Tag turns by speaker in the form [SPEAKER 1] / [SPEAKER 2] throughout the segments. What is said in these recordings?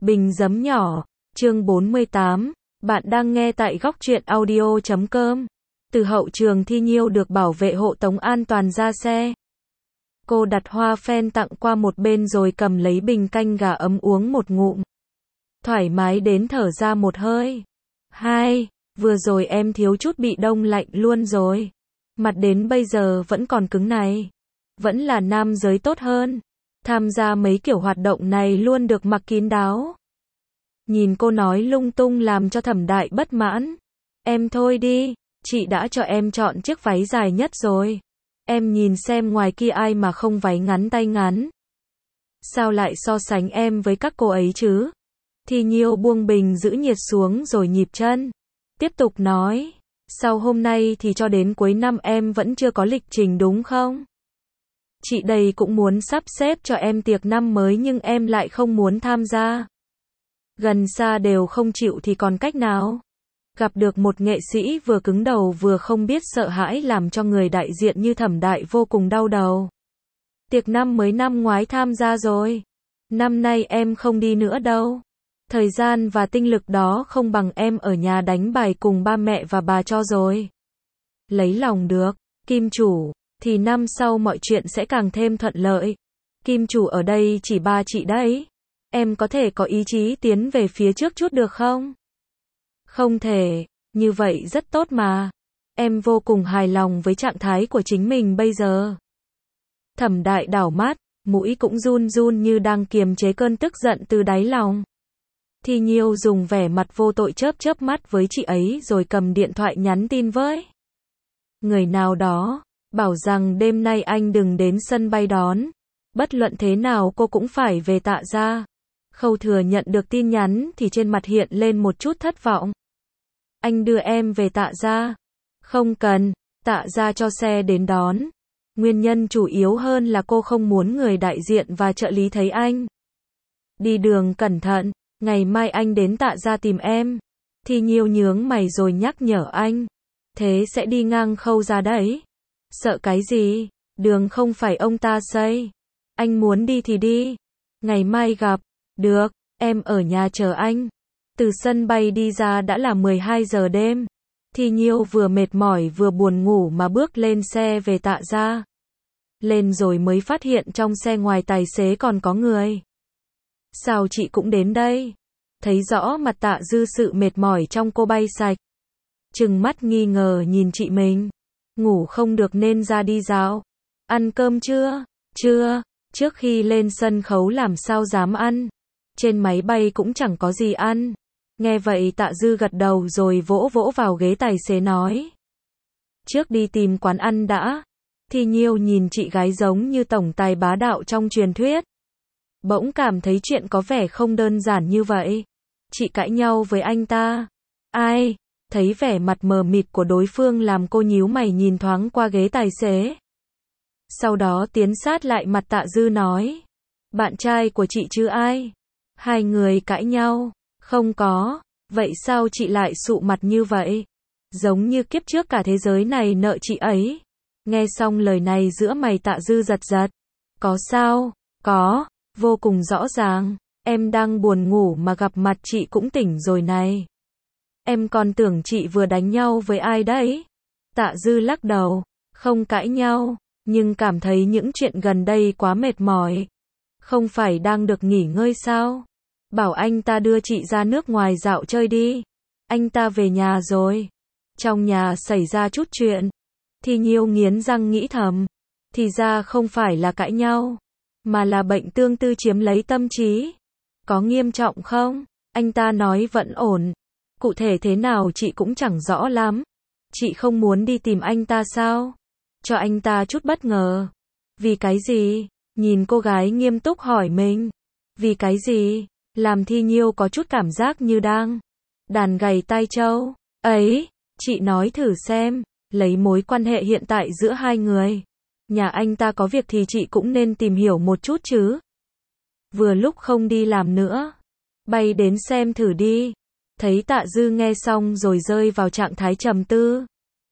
[SPEAKER 1] Bình giấm nhỏ, chương 48, bạn đang nghe tại góc truyện audio.com. Từ hậu trường Thi Nhiêu được bảo vệ hộ tống an toàn ra xe. Cô đặt hoa phen tặng qua một bên rồi cầm lấy bình canh gà ấm uống một ngụm. Thoải mái đến thở ra một hơi. Hai, vừa rồi em thiếu chút bị đông lạnh luôn rồi. Mặt đến bây giờ vẫn còn cứng này. Vẫn là nam giới tốt hơn. Tham gia mấy kiểu hoạt động này luôn được mặc kín đáo. Nhìn cô nói lung tung làm cho Thẩm Đại bất mãn. Em thôi đi, chị đã cho em chọn chiếc váy dài nhất rồi. Em nhìn xem ngoài kia ai mà không váy ngắn tay ngắn. Sao lại so sánh em với các cô ấy chứ? Thi Nhiêu buông bình giữ nhiệt xuống rồi nhịp chân. Tiếp tục nói, sau hôm nay thì cho đến cuối năm em vẫn chưa có lịch trình đúng không? Chị đây cũng muốn sắp xếp cho em tiệc năm mới nhưng em lại không muốn tham gia. Gần xa đều không chịu thì còn cách nào? Gặp được một nghệ sĩ vừa cứng đầu vừa không biết sợ hãi làm cho người đại diện như Thẩm Đại vô cùng đau đầu. Tiệc năm mới năm ngoái tham gia rồi. Năm nay em không đi nữa đâu. Thời gian và tinh lực đó không bằng em ở nhà đánh bài cùng ba mẹ và bà cho rồi. Lấy lòng được, Kim chủ, thì năm sau mọi chuyện sẽ càng thêm thuận lợi. Kim chủ ở đây chỉ ba chị đấy. Em có thể có ý chí tiến về phía trước chút được không? Không thể, như vậy rất tốt mà. Em vô cùng hài lòng với trạng thái của chính mình bây giờ. Thẩm Đại đảo mắt, mũi cũng run run như đang kiềm chế cơn tức giận từ đáy lòng. Thi Nhiêu dùng vẻ mặt vô tội chớp chớp mắt với chị ấy rồi cầm điện thoại nhắn tin với người nào đó, bảo rằng đêm nay anh đừng đến sân bay đón. Bất luận thế nào cô cũng phải về Tạ gia. Khâu Thừa nhận được tin nhắn thì trên mặt hiện lên một chút thất vọng. Anh đưa em về Tạ gia. Không cần, Tạ gia cho xe đến đón. Nguyên nhân chủ yếu hơn là cô không muốn người đại diện và trợ lý thấy anh. Đi đường cẩn thận, ngày mai anh đến Tạ gia tìm em. Thi Nhiêu nhướng mày rồi nhắc nhở anh. Thế sẽ đi ngang Khâu gia đấy. Sợ cái gì? Đường không phải ông ta xây. Anh muốn đi thì đi. Ngày mai gặp. Được, em ở nhà chờ anh. Từ sân bay đi ra đã là 12 giờ đêm. Thi Nhiêu vừa mệt mỏi vừa buồn ngủ mà bước lên xe về Tạ gia. Lên rồi mới phát hiện trong xe ngoài tài xế còn có người. Sao chị cũng đến đây? Thấy rõ mặt Tạ Dư sự mệt mỏi trong cô bay sạch. Trừng mắt nghi ngờ nhìn chị mình. Ngủ không được nên ra đi dạo. Ăn cơm chưa? Chưa, trước khi lên sân khấu làm sao dám ăn. Trên máy bay cũng chẳng có gì ăn. Nghe vậy Tạ Dư gật đầu rồi vỗ vỗ vào ghế tài xế nói. Trước đi tìm quán ăn đã. Thi Nhiêu nhìn chị gái giống như tổng tài bá đạo trong truyền thuyết. Bỗng cảm thấy chuyện có vẻ không đơn giản như vậy. Chị cãi nhau với anh ta. Ai? Thấy vẻ mặt mờ mịt của đối phương làm cô nhíu mày nhìn thoáng qua ghế tài xế. Sau đó tiến sát lại mặt Tạ Dư nói. Bạn trai của chị chứ ai? Hai người cãi nhau. Không có. Vậy sao chị lại sụ mặt như vậy? Giống như kiếp trước cả thế giới này nợ chị ấy. Nghe xong lời này giữa mày Tạ Dư giật giật. Có sao? Có. Vô cùng rõ ràng. Em đang buồn ngủ mà gặp mặt chị cũng tỉnh rồi này. Em còn tưởng chị vừa đánh nhau với ai đấy? Tạ Dư lắc đầu. Không cãi nhau. Nhưng cảm thấy những chuyện gần đây quá mệt mỏi. Không phải đang được nghỉ ngơi sao? Bảo anh ta đưa chị ra nước ngoài dạo chơi đi. Anh ta về nhà rồi. Trong nhà xảy ra chút chuyện. Thi Nhiêu nghiến răng nghĩ thầm. Thì ra không phải là cãi nhau. Mà là bệnh tương tư chiếm lấy tâm trí. Có nghiêm trọng không? Anh ta nói vẫn ổn. Cụ thể thế nào chị cũng chẳng rõ lắm. Chị không muốn đi tìm anh ta sao? Cho anh ta chút bất ngờ. Vì cái gì? Nhìn cô gái nghiêm túc hỏi mình. Vì cái gì? Làm Thi Nhiêu có chút cảm giác như đang đàn gầy tai trâu. Ấy, chị nói thử xem, lấy mối quan hệ hiện tại giữa hai người. Nhà anh ta có việc thì chị cũng nên tìm hiểu một chút chứ. Vừa lúc không đi làm nữa. Bay đến xem thử đi. Thấy Tạ Dư nghe xong rồi rơi vào trạng thái trầm tư.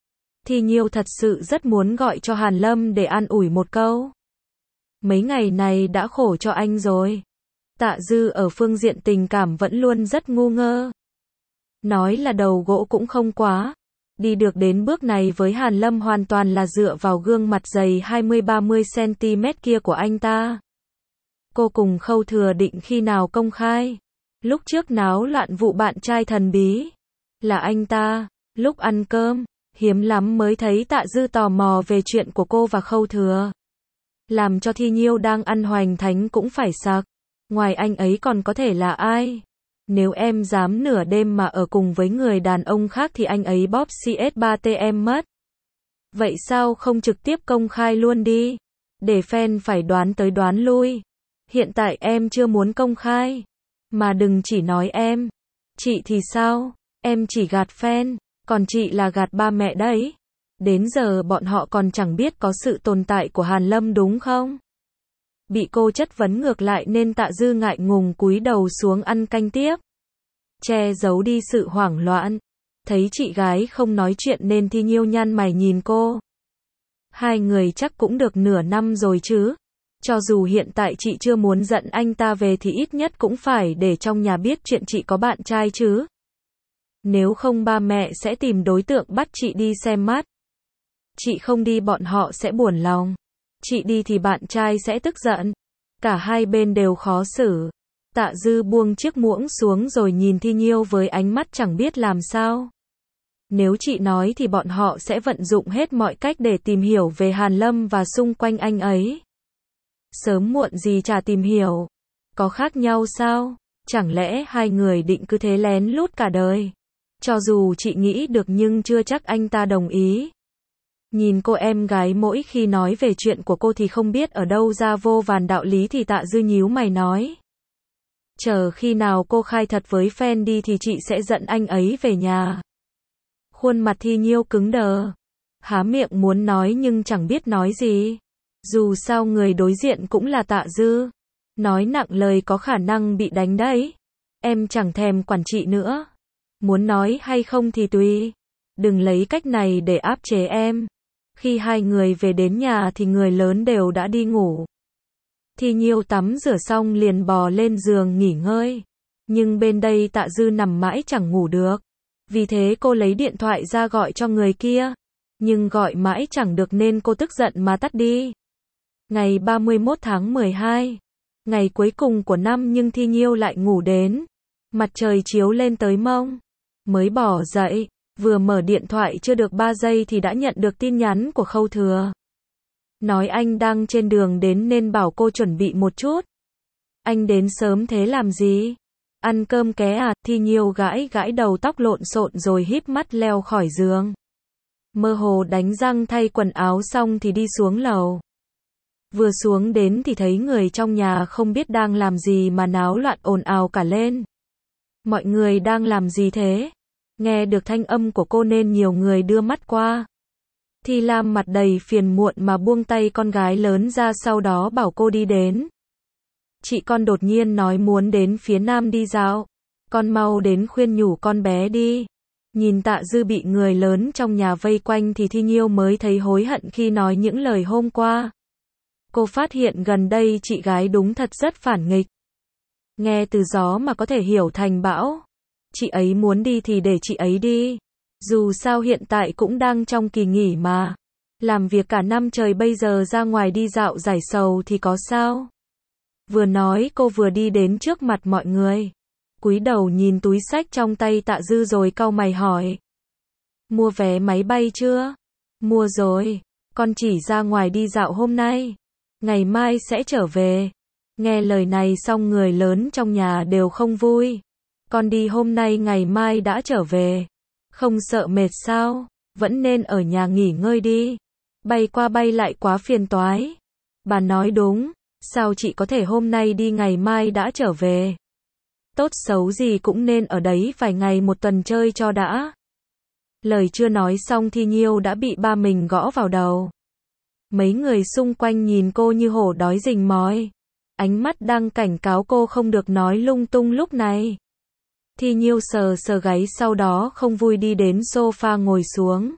[SPEAKER 1] Thi Nhiêu thật sự rất muốn gọi cho Hàn Lâm để an ủi một câu. Mấy ngày này đã khổ cho anh rồi. Tạ Dư ở phương diện tình cảm vẫn luôn rất ngu ngơ. Nói là đầu gỗ cũng không quá. Đi được đến bước này với Hàn Lâm hoàn toàn là dựa vào gương mặt dày 20-30 cm kia của anh ta. Cô cùng Khâu Thừa định khi nào công khai. Lúc trước náo loạn vụ bạn trai thần bí là anh ta. Lúc ăn cơm, hiếm lắm mới thấy Tạ Dư tò mò về chuyện của cô và Khâu Thừa. Làm cho Thi Nhiêu đang ăn hoành thánh cũng phải sặc. Ngoài anh ấy còn có thể là ai? Nếu em dám nửa đêm mà ở cùng với người đàn ông khác thì anh ấy bóp CS3T em mất. Vậy sao không trực tiếp công khai luôn đi? Để fan phải đoán tới đoán lui. Hiện tại em chưa muốn công khai. Mà đừng chỉ nói em. Chị thì sao? Em chỉ gạt fan. Còn chị là gạt ba mẹ đấy. Đến giờ bọn họ còn chẳng biết có sự tồn tại của Hàn Lâm đúng không? Bị cô chất vấn ngược lại nên Tạ Dư ngại ngùng cúi đầu xuống ăn canh tiếp. Che giấu đi sự hoảng loạn. Thấy chị gái không nói chuyện nên Thi Nhiêu nhăn mày nhìn cô. Hai người chắc cũng được nửa năm rồi chứ. Cho dù hiện tại chị chưa muốn dẫn anh ta về thì ít nhất cũng phải để trong nhà biết chuyện chị có bạn trai chứ. Nếu không ba mẹ sẽ tìm đối tượng bắt chị đi xem mắt. Chị không đi bọn họ sẽ buồn lòng. Chị đi thì bạn trai sẽ tức giận. Cả hai bên đều khó xử. Tạ Dư buông chiếc muỗng xuống rồi nhìn Thi Nhiêu với ánh mắt chẳng biết làm sao. Nếu chị nói thì bọn họ sẽ vận dụng hết mọi cách để tìm hiểu về Hàn Lâm và xung quanh anh ấy. Sớm muộn gì chả tìm hiểu. Có khác nhau sao? Chẳng lẽ hai người định cứ thế lén lút cả đời? Cho dù chị nghĩ được nhưng chưa chắc anh ta đồng ý. Nhìn cô em gái mỗi khi nói về chuyện của cô thì không biết ở đâu ra vô vàn đạo lý thì Tạ Dư nhíu mày nói. Chờ khi nào cô khai thật với fan đi thì chị sẽ dẫn anh ấy về nhà. Khuôn mặt Thi Nhiêu cứng đờ. Há miệng muốn nói nhưng chẳng biết nói gì. Dù sao người đối diện cũng là Tạ Dư. Nói nặng lời có khả năng bị đánh đấy. Em chẳng thèm quản chị nữa. Muốn nói hay không thì tùy. Đừng lấy cách này để áp chế em. Khi hai người về đến nhà thì người lớn đều đã đi ngủ. Thi Nhiêu tắm rửa xong liền bò lên giường nghỉ ngơi. Nhưng bên đây Tạ Dư nằm mãi chẳng ngủ được. Vì thế cô lấy điện thoại ra gọi cho người kia. Nhưng gọi mãi chẳng được nên cô tức giận mà tắt đi. Ngày 31 tháng 12. Ngày cuối cùng của năm nhưng Thi Nhiêu lại ngủ đến. Mặt trời chiếu lên tới mông. Mới bỏ dậy. Vừa mở điện thoại chưa được 3 giây thì đã nhận được tin nhắn của Khâu Thừa. Nói anh đang trên đường đến nên bảo cô chuẩn bị một chút. Anh đến sớm thế làm gì? Ăn cơm ké à? Thi Nhiêu gãi gãi đầu tóc lộn xộn rồi híp mắt leo khỏi giường. Mơ hồ đánh răng thay quần áo xong thì đi xuống lầu. Vừa xuống đến thì thấy người trong nhà không biết đang làm gì mà náo loạn ồn ào cả lên. Mọi người đang làm gì thế? Nghe được thanh âm của cô nên nhiều người đưa mắt qua. Thi Lam mặt đầy phiền muộn mà buông tay con gái lớn ra sau đó bảo cô đi đến. Chị con đột nhiên nói muốn đến phía nam đi dạo. Con mau đến khuyên nhủ con bé đi. Nhìn Tạ Dư bị người lớn trong nhà vây quanh thì Thi Nhiêu mới thấy hối hận khi nói những lời hôm qua. Cô phát hiện gần đây chị gái đúng thật rất phản nghịch. Nghe từ gió mà có thể hiểu thành bão. Chị ấy muốn đi thì để chị ấy đi. Dù sao hiện tại cũng đang trong kỳ nghỉ mà. Làm việc cả năm trời bây giờ ra ngoài đi dạo giải sầu thì có sao? Vừa nói cô vừa đi đến trước mặt mọi người. Cúi đầu nhìn túi xách trong tay Tạ Dư rồi cau mày hỏi. Mua vé máy bay chưa? Mua rồi. Con chỉ ra ngoài đi dạo hôm nay. Ngày mai sẽ trở về. Nghe lời này xong người lớn trong nhà đều không vui. Con đi hôm nay ngày mai đã trở về. Không sợ mệt sao? Vẫn nên ở nhà nghỉ ngơi đi. Bay qua bay lại quá phiền toái. Bà nói đúng. Sao chị có thể hôm nay đi ngày mai đã trở về? Tốt xấu gì cũng nên ở đấy vài ngày một tuần chơi cho đã. Lời chưa nói xong Thi Nhiêu đã bị ba mình gõ vào đầu. Mấy người xung quanh nhìn cô như hổ đói rình mồi. Ánh mắt đang cảnh cáo cô không được nói lung tung lúc này. Thi Nhiêu sờ sờ gáy sau đó không vui đi đến sofa ngồi xuống.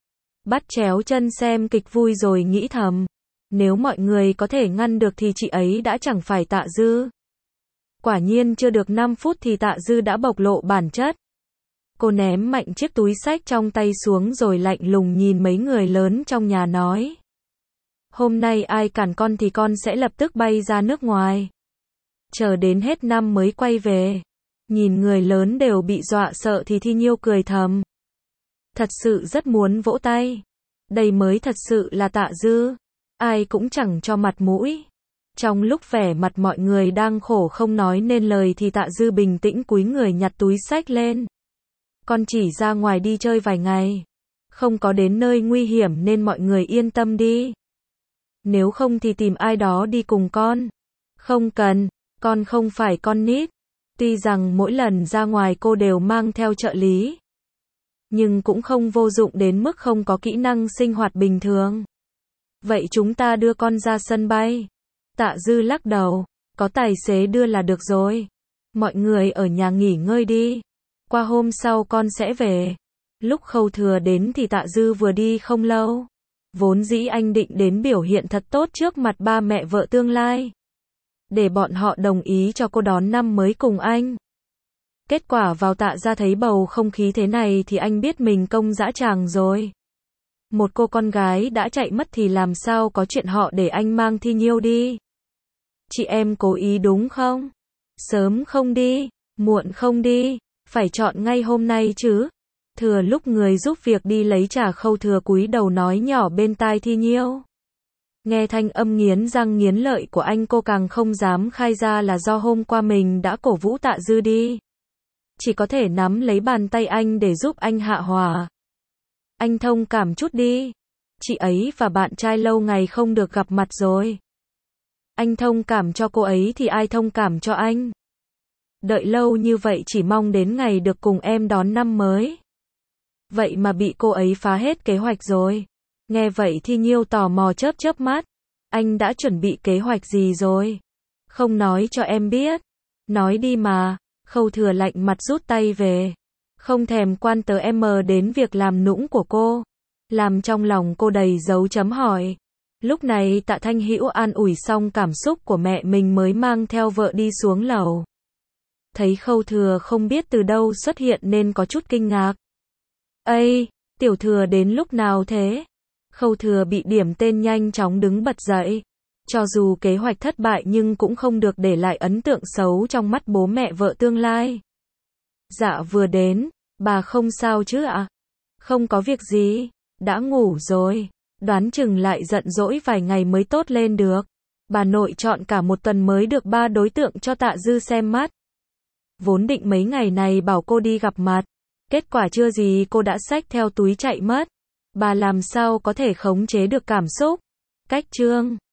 [SPEAKER 1] Bắt chéo chân xem kịch vui rồi nghĩ thầm. Nếu mọi người có thể ngăn được thì chị ấy đã chẳng phải Tạ Dư. Quả nhiên chưa được 5 phút thì Tạ Dư đã bộc lộ bản chất. Cô ném mạnh chiếc túi xách trong tay xuống rồi lạnh lùng nhìn mấy người lớn trong nhà nói. Hôm nay ai cản con thì con sẽ lập tức bay ra nước ngoài. Chờ đến hết năm mới quay về. Nhìn người lớn đều bị dọa sợ thì Thi Nhiêu cười thầm. Thật sự rất muốn vỗ tay. Đây mới thật sự là Tạ Dư. Ai cũng chẳng cho mặt mũi. Trong lúc vẻ mặt mọi người đang khổ không nói nên lời thì Tạ Dư bình tĩnh cúi người nhặt túi xách lên. Con chỉ ra ngoài đi chơi vài ngày. Không có đến nơi nguy hiểm nên mọi người yên tâm đi. Nếu không thì tìm ai đó đi cùng con. Không cần, con không phải con nít. Tuy rằng mỗi lần ra ngoài cô đều mang theo trợ lý. Nhưng cũng không vô dụng đến mức không có kỹ năng sinh hoạt bình thường. Vậy chúng ta đưa con ra sân bay. Tạ Dư lắc đầu. Có tài xế đưa là được rồi. Mọi người ở nhà nghỉ ngơi đi. Qua hôm sau con sẽ về. Lúc Khâu Thừa đến thì Tạ Dư vừa đi không lâu. Vốn dĩ anh định đến biểu hiện thật tốt trước mặt ba mẹ vợ tương lai. Để bọn họ đồng ý cho cô đón năm mới cùng anh. Kết quả vào Tạ ra thấy bầu không khí thế này thì anh biết mình công dã tràng rồi. Một cô con gái đã chạy mất thì làm sao có chuyện họ để anh mang Thi Nhiêu đi. Chị em cố ý đúng không? Sớm không đi, muộn không đi, phải chọn ngay hôm nay chứ. Thừa lúc người giúp việc đi lấy trà Khâu Thừa cúi đầu nói nhỏ bên tai Thi Nhiêu. Nghe thanh âm nghiến răng nghiến lợi của anh cô càng không dám khai ra là do hôm qua mình đã cổ vũ Tạ Dư đi. Chỉ có thể nắm lấy bàn tay anh để giúp anh hạ hỏa. Anh thông cảm chút đi. Chị ấy và bạn trai lâu ngày không được gặp mặt rồi. Anh thông cảm cho cô ấy thì ai thông cảm cho anh. Đợi lâu như vậy chỉ mong đến ngày được cùng em đón năm mới. Vậy mà bị cô ấy phá hết kế hoạch rồi. Nghe vậy Thi Nhiêu tò mò chớp chớp mắt. Anh đã chuẩn bị kế hoạch gì rồi? Không nói cho em biết. Nói đi mà. Khâu Thừa lạnh mặt rút tay về. Không thèm quan tới em đến việc làm nũng của cô. Làm trong lòng cô đầy dấu chấm hỏi. Lúc này Tạ Thanh Hữu an ủi xong cảm xúc của mẹ mình mới mang theo vợ đi xuống lầu. Thấy Khâu Thừa không biết từ đâu xuất hiện nên có chút kinh ngạc. Ây, tiểu Thừa đến lúc nào thế? Khâu Thừa bị điểm tên nhanh chóng đứng bật dậy. Cho dù kế hoạch thất bại nhưng cũng không được để lại ấn tượng xấu trong mắt bố mẹ vợ tương lai. Dạ vừa đến, bà không sao chứ ạ? Không có việc gì, đã ngủ rồi. Đoán chừng lại giận dỗi vài ngày mới tốt lên được. Bà nội chọn cả một tuần mới được 3 đối tượng cho Tạ Dư xem mắt. Vốn định mấy ngày này bảo cô đi gặp mặt. Kết quả chưa gì cô đã xách theo túi chạy mất. Bà làm sao có thể khống chế được cảm xúc. Cách chương